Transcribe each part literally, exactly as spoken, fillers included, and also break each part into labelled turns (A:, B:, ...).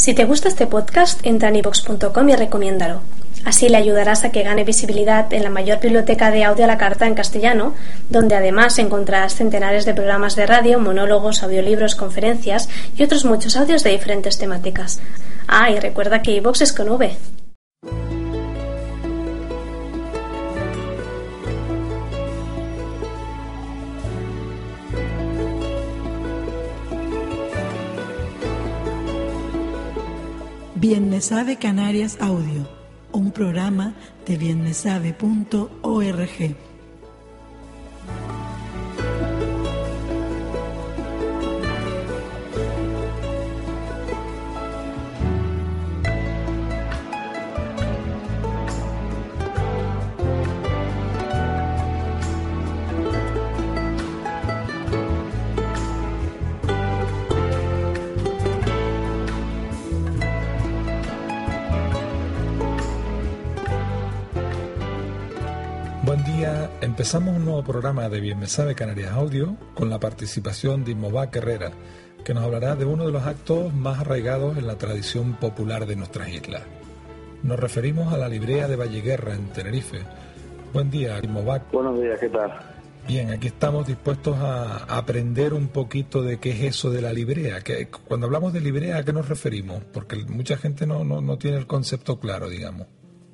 A: Si te gusta este podcast, entra en iVoox punto com y recomiéndalo. Así le ayudarás a que gane visibilidad en la mayor biblioteca de audio a la carta en castellano, donde además encontrarás centenares de programas de radio, monólogos, audiolibros, conferencias y otros muchos audios de diferentes temáticas. Ah, y recuerda que iVoox es con V.
B: Bien me sabe Canarias Audio, un programa de bien me sabe punto org.
C: Empezamos un nuevo programa de Bien me sabe Canarias Audio con la participación de Imovac Herrera, que nos hablará de uno de los actos más arraigados en la tradición popular de nuestras islas. Nos referimos a la librea de Valleguerra en Tenerife. Buen día, Imovac.
D: Buenos días, ¿qué tal?
C: Bien, aquí estamos dispuestos a aprender un poquito de qué es eso de la librea. Que, cuando hablamos de librea, ¿a qué nos referimos? Porque mucha gente no, no, no tiene el concepto claro, digamos.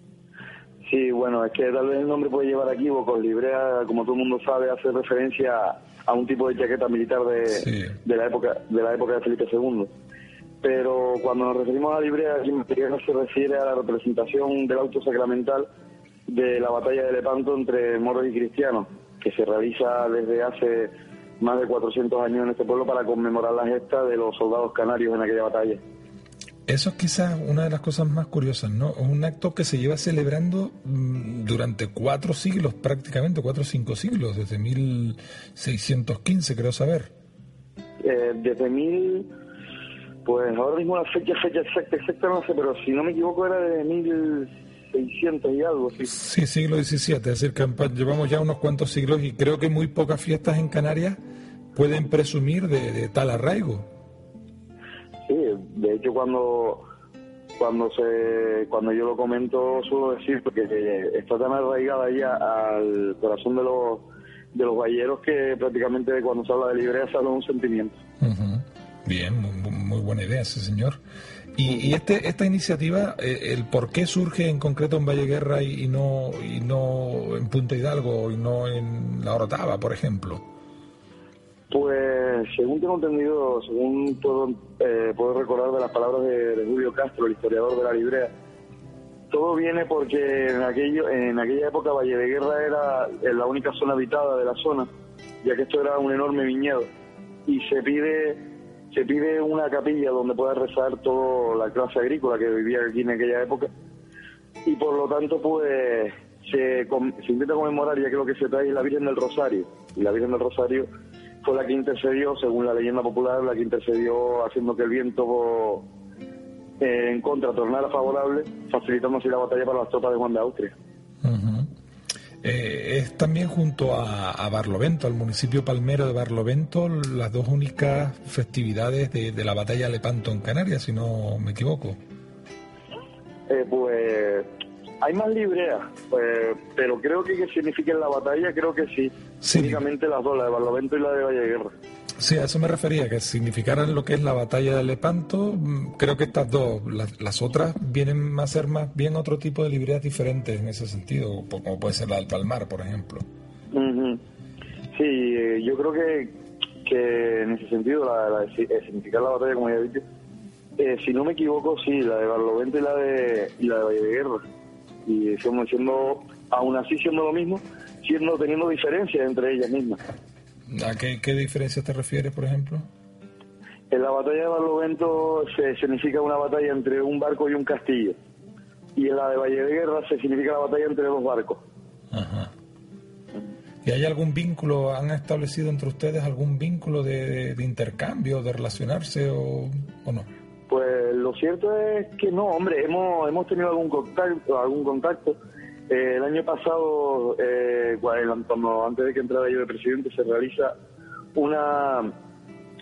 D: Sí, bueno, es que tal vez el nombre puede llevar a equívoco. Librea, como todo el mundo sabe, hace referencia a un tipo de chaqueta militar de, sí. de la época de la época de Felipe segundo. Pero cuando nos referimos a librea, aquí se refiere a la representación del auto sacramental de la batalla de Lepanto entre moros y cristianos, que se realiza desde hace más de cuatrocientos años en este pueblo para conmemorar la gesta de los soldados canarios en aquella batalla.
C: Eso es quizás una de las cosas más curiosas, ¿no? Es un acto que se lleva celebrando mmm, durante cuatro siglos, prácticamente cuatro o cinco siglos, desde mil seiscientos quince, creo saber.
D: Eh, desde mil, pues ahora mismo la fecha, fecha exacta, exacta no sé, pero si no me equivoco era de mil seiscientos y algo, sí.
C: Sí, siglo diecisiete, es decir, que llevamos ya unos cuantos siglos y creo que muy pocas fiestas en Canarias pueden presumir de, de tal arraigo.
D: Sí, de hecho cuando cuando se cuando yo lo comento suelo decir porque está tan arraigada ya al corazón de los de los valleros que prácticamente cuando se habla de librea se habla de un sentimiento.
C: Uh-huh. Bien, muy, muy buena idea, sí señor. Y, y este esta iniciativa, eh, el por qué surge en concreto en Valleguerra y, y no y no en Punta Hidalgo y no en La Orotava, por ejemplo.
D: Pues según tengo entendido, según puedo, eh, puedo recordar de las palabras de, de Julio Castro, el historiador de la librea, todo viene porque en aquello en aquella época Valle de Guerra era la única zona habitada de la zona, ya que esto era un enorme viñedo, y se pide se pide una capilla donde pueda rezar toda la clase agrícola que vivía aquí en aquella época, y por lo tanto pues se, se intenta conmemorar, ya que lo que se trae es la Virgen del Rosario, y la Virgen del Rosario fue la que intercedió, según la leyenda popular, la que intercedió haciendo que el viento eh, en contra tornara favorable, facilitando así la batalla para las tropas de Juan de Austria.
C: Uh-huh. Eh, es también junto a, a Barlovento, al municipio palmero de Barlovento, las dos únicas festividades de, de la batalla de Lepanto en Canarias, si no me equivoco.
D: Eh, pues hay más libreas, pues, pero creo que que significa en la batalla, creo que sí. Sí. Únicamente las dos, la de Barlovento y la de Valleguerra.
C: Sí, a eso me refería, que significaran lo que es la batalla de Lepanto. Creo que estas dos, las, las otras vienen a ser más bien otro tipo de libreas diferentes en ese sentido, como puede ser la del Palmar, por ejemplo.
D: Uh-huh. Sí, yo creo que, que en ese sentido, la, la de significar la batalla, como ya he dicho, eh, si no me equivoco, sí, la de Barlovento y la de, y la de Valleguerra. Y siendo, siendo, aún así siendo lo mismo, siendo teniendo diferencias entre ellas mismas.
C: ¿A qué, qué diferencias te refieres, por ejemplo?
D: En la batalla de Barlovento se significa una batalla entre un barco y un castillo. Y en la de Valle de Guerra se significa la batalla entre dos barcos.
C: Ajá. ¿Y hay algún vínculo, han establecido entre ustedes algún vínculo de, de, de intercambio, de relacionarse o, o no?
D: Pues lo cierto es que no, hombre, hemos hemos tenido algún contacto, algún contacto. Eh, el año pasado, eh, cuando antes de que entrara yo de presidente, se realiza una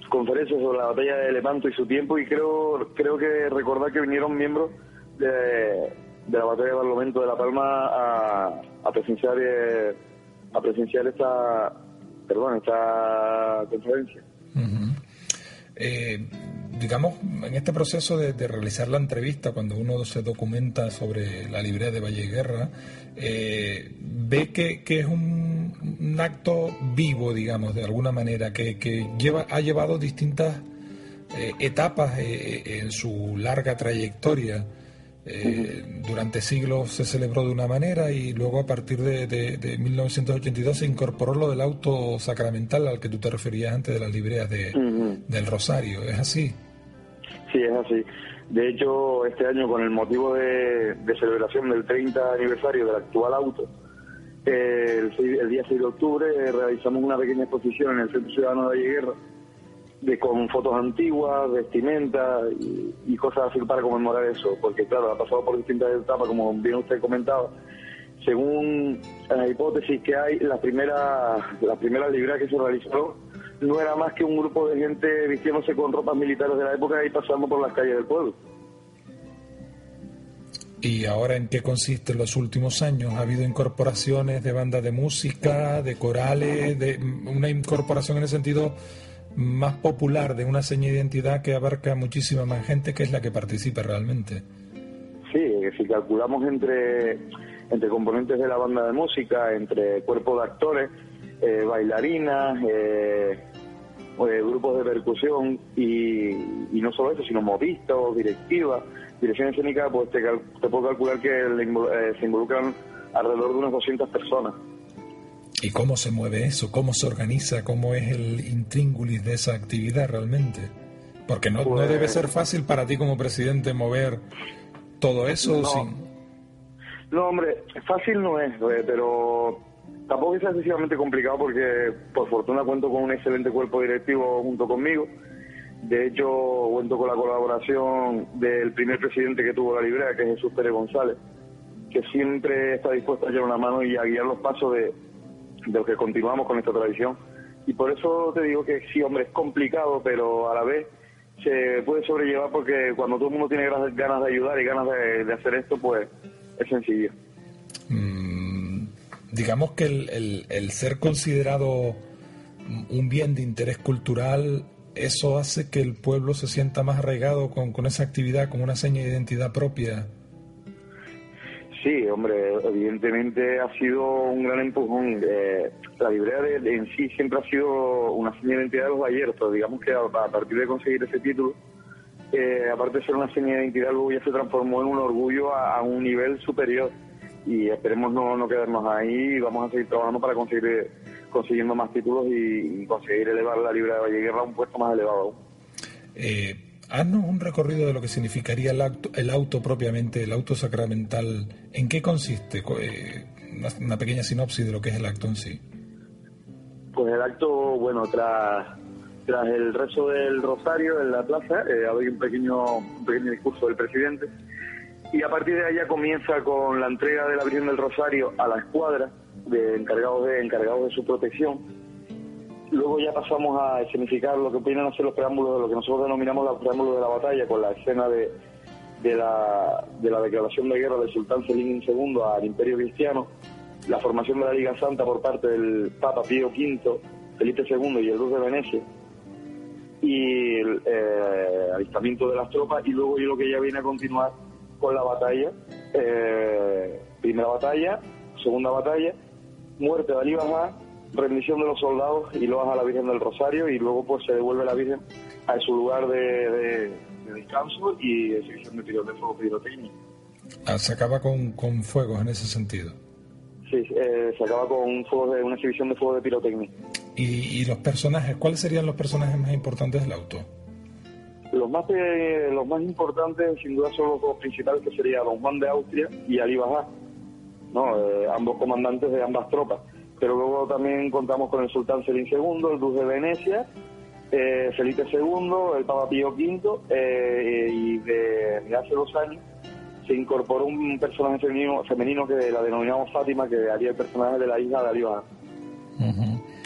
D: conferencias sobre la batalla de Lepanto y su tiempo, y creo creo que recordar que vinieron miembros de, de la batalla de Barlovento de La Palma a, a presenciar eh, a presenciar esta perdón esta conferencia.
C: Uh-huh. eh, digamos, en este proceso de, de realizar la entrevista, cuando uno se documenta sobre la librea de Valle Guerra, eh, ve que, que es un, un acto vivo, digamos, de alguna manera, que, que lleva ha llevado distintas eh, etapas eh, en su larga trayectoria. Eh, uh-huh. Durante siglos se celebró de una manera y luego a partir de, de, de mil novecientos ochenta y dos se incorporó lo del auto sacramental al que tú te referías antes, de las libreas de, uh-huh. del Rosario. ¿Es así?
D: Sí, es así. De hecho, este año, con el motivo de, de celebración del treinta aniversario del actual auto, eh, el, el día seis de octubre eh, realizamos una pequeña exposición en el Centro Ciudadano de Valle Guerra, de con fotos antiguas, vestimenta y, y cosas así para conmemorar eso, porque claro, ha pasado por distintas etapas, como bien usted comentaba. Según la hipótesis que hay, la primera la primera librea que se realizó no era más que un grupo de gente vistiéndose con ropas militares de la época y pasando por las calles del pueblo.
C: ¿Y ahora en qué consiste en los últimos años? ¿Ha habido incorporaciones de bandas de música, de corales, de una incorporación en el sentido más popular de una seña de identidad que abarca muchísima más gente, que es la que participa realmente?
D: Sí, si calculamos entre, entre componentes de la banda de música, entre cuerpos de actores, eh, bailarinas, eh, eh, grupos de percusión y, y no solo eso, sino modistas, directivas, dirección escénica, pues te, te puedo calcular que le, eh, se involucran alrededor de unas doscientas personas.
C: ¿Y cómo se mueve eso? ¿Cómo se organiza? ¿Cómo es el intríngulis de esa actividad realmente? Porque no, pues, no debe ser fácil para ti como presidente mover todo eso.
D: No,
C: sin...
D: no hombre, fácil no es, pero tampoco es excesivamente complicado, porque por fortuna cuento con un excelente cuerpo directivo junto conmigo. De hecho, cuento con la colaboración del primer presidente que tuvo la librea, que es Jesús Pérez González, que siempre está dispuesto a echar una mano y a guiar los pasos de de los que continuamos con esta tradición. Y por eso te digo que sí, hombre, es complicado, pero a la vez se puede sobrellevar, porque cuando todo el mundo tiene ganas de ayudar y ganas de, de hacer esto, pues es sencillo.
C: Mm, digamos que el, el, el ser considerado un bien de interés cultural, eso hace que el pueblo se sienta más arraigado con, con esa actividad, como una seña de identidad propia.
D: Sí, hombre, evidentemente ha sido un gran empujón. Eh, la librea de, de en sí siempre ha sido una seña de identidad de los valleros, pero digamos que a, a partir de conseguir ese título, eh, aparte de ser una seña de identidad, luego ya se transformó en un orgullo a, a un nivel superior. Y esperemos no, no quedarnos ahí, y vamos a seguir trabajando para conseguir consiguiendo más títulos y, y conseguir elevar la librea de Valle Guerra a un puesto más elevado aún.
C: Eh... Haznos un recorrido de lo que significaría el auto, el auto propiamente, el auto sacramental. ¿En qué consiste? Eh, una, una pequeña sinopsis de lo que es el acto en sí.
D: Pues el acto, bueno, tras, tras el rezo del rosario en la plaza, eh, hay un pequeño, un pequeño discurso del presidente, y a partir de allá comienza con la entrega de la Virgen del Rosario a la escuadra de encargados de, encargados de su protección. Luego ya pasamos a escenificar lo que vienen a ser los preámbulos de lo que nosotros denominamos los preámbulos de la batalla, con la escena de, de, la, de la declaración de guerra del sultán Selim segundo al Imperio Cristiano, la formación de la Liga Santa por parte del Papa Pío quinto, Felipe segundo y el Duque de Venecia, y el eh, alistamiento de las tropas, y luego yo lo que ya viene a continuar con la batalla, eh, primera batalla, segunda batalla, muerte de Alí Bajá, rendición de los soldados y luego a la Virgen del Rosario, y luego pues se devuelve la Virgen a su lugar de, de, de descanso y exhibición de tiros de fuego pirotécnico.
C: Ah, se acaba con, con fuegos en ese sentido.
D: Sí, eh, se acaba con un fuego de, una exhibición de fuego de pirotecnia.
C: ¿Y, y los personajes? ¿Cuáles serían los personajes más importantes del auto?
D: Los más eh, los más importantes sin duda son los dos principales, que serían Don Juan de Austria y Alí Bajá, ¿no? Eh, ambos comandantes de ambas tropas. Pero luego también contamos con el sultán Selim segundo, el Duque de Venecia, eh, Felipe segundo, el Papa Pío quinto, eh, y de, de hace dos años se incorporó un personaje femenino, femenino que la denominamos Fátima, que haría el personaje de la hija de Alí Bajá.
C: Uh-huh.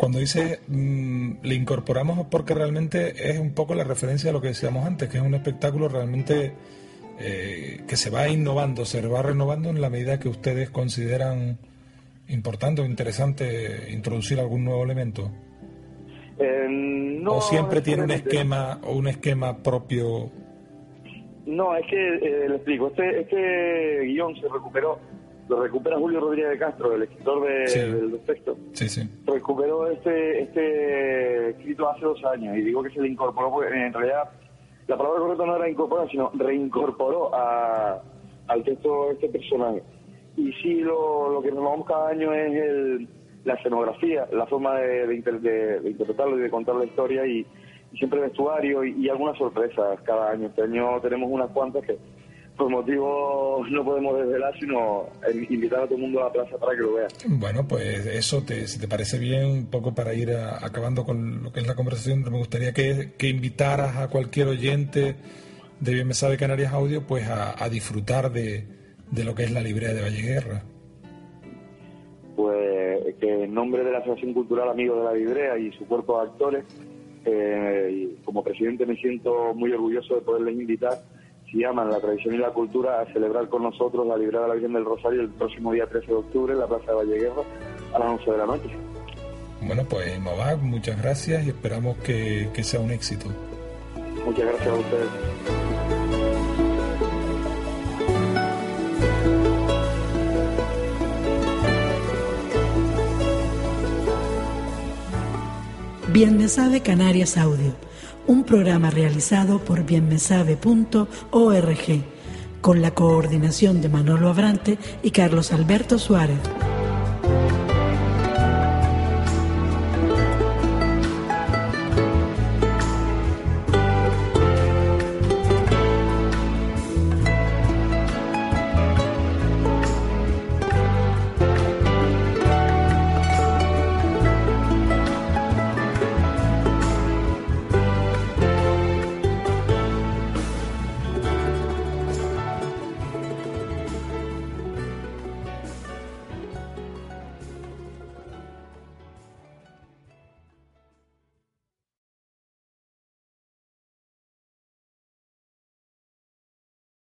C: Cuando dice mmm, le incorporamos, porque realmente es un poco la referencia a lo que decíamos antes, que es un espectáculo realmente eh, que se va innovando, se va renovando en la medida que ustedes consideran importante o interesante introducir algún nuevo elemento.
D: Eh, no,
C: ¿O siempre tiene un esquema o un esquema propio?
D: No, es que, eh, le explico, este, este guión se recuperó, lo recupera Julio Rodríguez de Castro, el escritor de,
C: sí.
D: del texto.
C: Sí, sí.
D: Recuperó este, este escrito hace dos años, y digo que se le incorporó porque en realidad la palabra correcta no era incorporar, sino reincorporó a, al texto este personaje. Y sí, lo, lo que nos vamos cada año es el, la escenografía, la forma de, de, inter, de, de interpretarlo y de contar la historia, y, y siempre vestuario y, y algunas sorpresas cada año. Este año tenemos unas cuantas que por motivos no podemos desvelar, sino invitar a todo el mundo a la plaza para que lo vea.
C: Bueno, pues eso, te, si te parece bien, un poco para ir a, acabando con lo que es la conversación, me gustaría que, que invitaras a cualquier oyente de Bien Me Sabe Canarias Audio pues a, a disfrutar de, de lo que es la librea de Valleguerra.
D: Pues que en nombre de la Asociación Cultural Amigos de la Librea y su cuerpo de actores, eh, y como presidente me siento muy orgulloso de poderles invitar, si aman la tradición y la cultura, a celebrar con nosotros la Librea de la Virgen del Rosario el próximo día trece de octubre en la Plaza de Valleguerra a las once de la noche.
C: Bueno, pues Novak, muchas gracias y esperamos que, que sea un éxito.
D: Muchas gracias a ustedes.
B: Bien Me Sabe Canarias Audio, un programa realizado por bien me sabe punto org, con la coordinación de Manolo Abrante y Carlos Alberto Suárez.